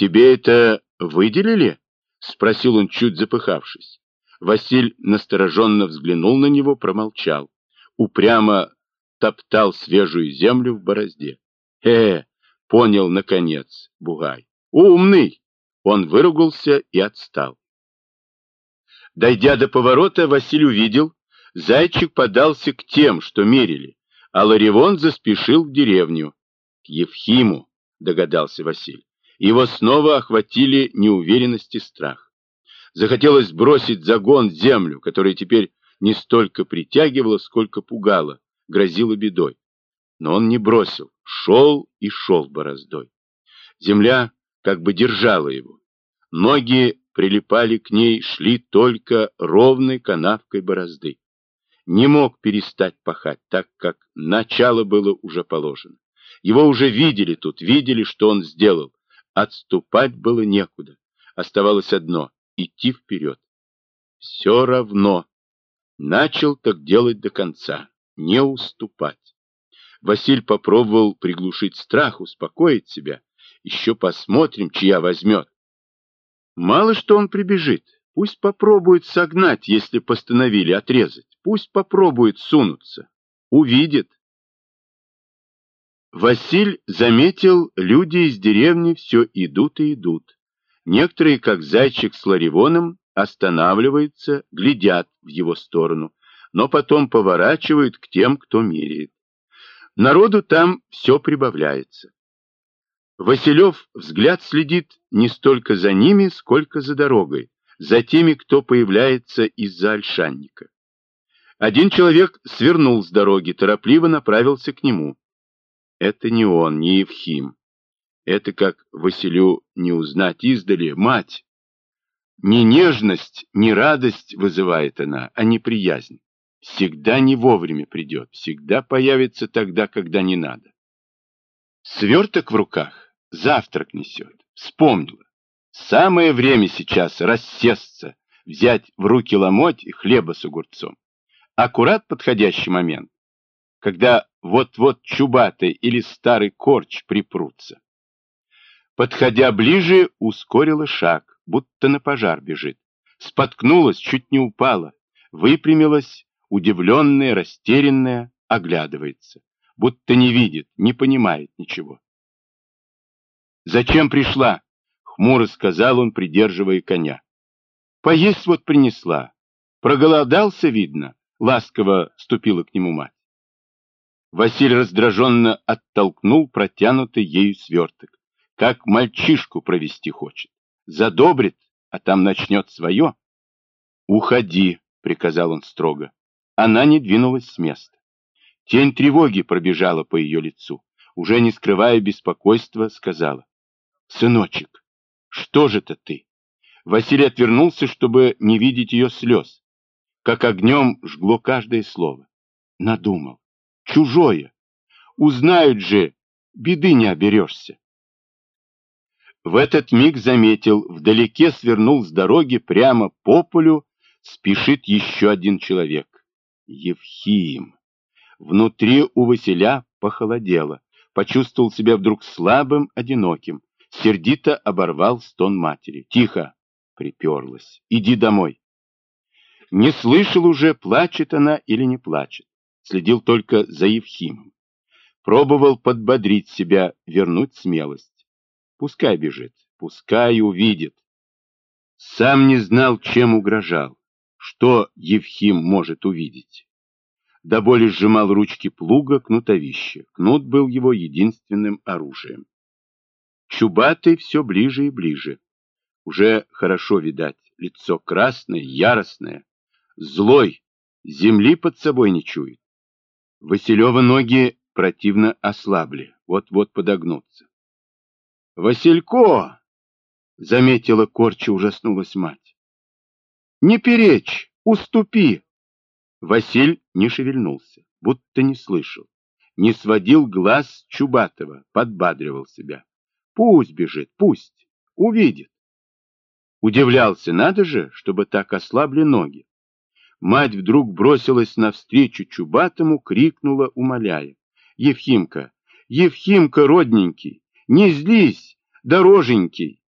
тебе это выделили? — спросил он, чуть запыхавшись. Василь настороженно взглянул на него, промолчал. Упрямо топтал свежую землю в борозде. Понял, наконец, Бугай. Умный! Он выругался и отстал. Дойдя до поворота, Василь увидел, зайчик подался к тем, что мерили, а Ларивон заспешил в деревню. К Евхиму, догадался Василь. Его снова охватили неуверенность и страх. Захотелось бросить загон в землю, которая теперь не столько притягивала, сколько пугала, грозила бедой. Но он не бросил, шел и шел бороздой. Земля как бы держала его. Ноги прилипали к ней, шли только ровной канавкой борозды. Не мог перестать пахать, так как начало было уже положено. Его уже видели тут, видели, что он сделал. Отступать было некуда. Оставалось одно — идти вперед. Все равно. Начал так делать до конца, не уступать. Василь попробовал приглушить страх, успокоить себя. Еще посмотрим, чья возьмет. Мало что он прибежит. Пусть попробует согнать, если постановили отрезать. Пусть попробует сунуться. Увидит. Василь заметил, люди из деревни все идут и идут. Некоторые, как зайчик с Ларивоном, останавливаются, глядят в его сторону, но потом поворачивают к тем, кто меряет. Народу там все прибавляется. Василев взгляд следит не столько за ними, сколько за дорогой, за теми, кто появляется из-за ольшанника. Один человек свернул с дороги, торопливо направился к нему. Это не он, не Евхим. Это, как Василю не узнать издали, мать. Не нежность, не радость вызывает она, а неприязнь. Всегда не вовремя придет, всегда появится тогда, когда не надо. Сверток в руках, завтрак несет. Вспомнила. Самое время сейчас рассесться, взять в руки ломоть и хлеба с огурцом. Аккурат подходящий момент, когда вот-вот чубатый или старый корч припрутся. Подходя ближе, ускорила шаг, будто на пожар бежит. Споткнулась, чуть не упала, выпрямилась, удивленная, растерянная, оглядывается, будто не видит, не понимает ничего. «Зачем пришла?» — хмуро сказал он, придерживая коня. «Поесть вот принесла. Проголодался, видно», — ласково вступила к нему мать. Василий раздраженно оттолкнул протянутый ею сверток, как мальчишку провести хочет. Задобрит, а там начнет свое. «Уходи», — приказал он строго. Она не двинулась с места. Тень тревоги пробежала по ее лицу. Уже не скрывая беспокойства, сказала: «Сыночек, что же это ты?» Василий отвернулся, чтобы не видеть ее слез. Как огнем жгло каждое слово. Надумал. Чужое. Узнают же, беды не оберешься. В этот миг заметил, вдалеке свернул с дороги прямо по полю, спешит еще один человек. Евхим. Внутри у Василя похолодело. Почувствовал себя вдруг слабым, одиноким. Сердито оборвал стон матери. «Тихо!» — приперлась. «Иди домой!» Не слышал уже, плачет она или не плачет. Следил только за Евхимом. Пробовал подбодрить себя, вернуть смелость. Пускай бежит, пускай увидит. Сам не знал, чем угрожал. Что Евхим может увидеть? До боли сжимал ручки плуга, кнутовище. Кнут был его единственным оружием. Чубатый все ближе и ближе. Уже хорошо видать, лицо красное, яростное. Злой, земли под собой не чует. Василева ноги противно ослабли, вот-вот подогнутся. «Василько!» — заметила корча, ужаснулась мать. «Не перечь, уступи!» Василь не шевельнулся, будто не слышал, не сводил глаз с Чубатова, подбадривал себя. «Пусть бежит, пусть, увидит». Удивлялся, надо же, чтобы так ослабли ноги. Мать вдруг бросилась навстречу Чубатому, крикнула, умоляя: «Евхимка, Евхимка, родненький, не злись, дороженький!»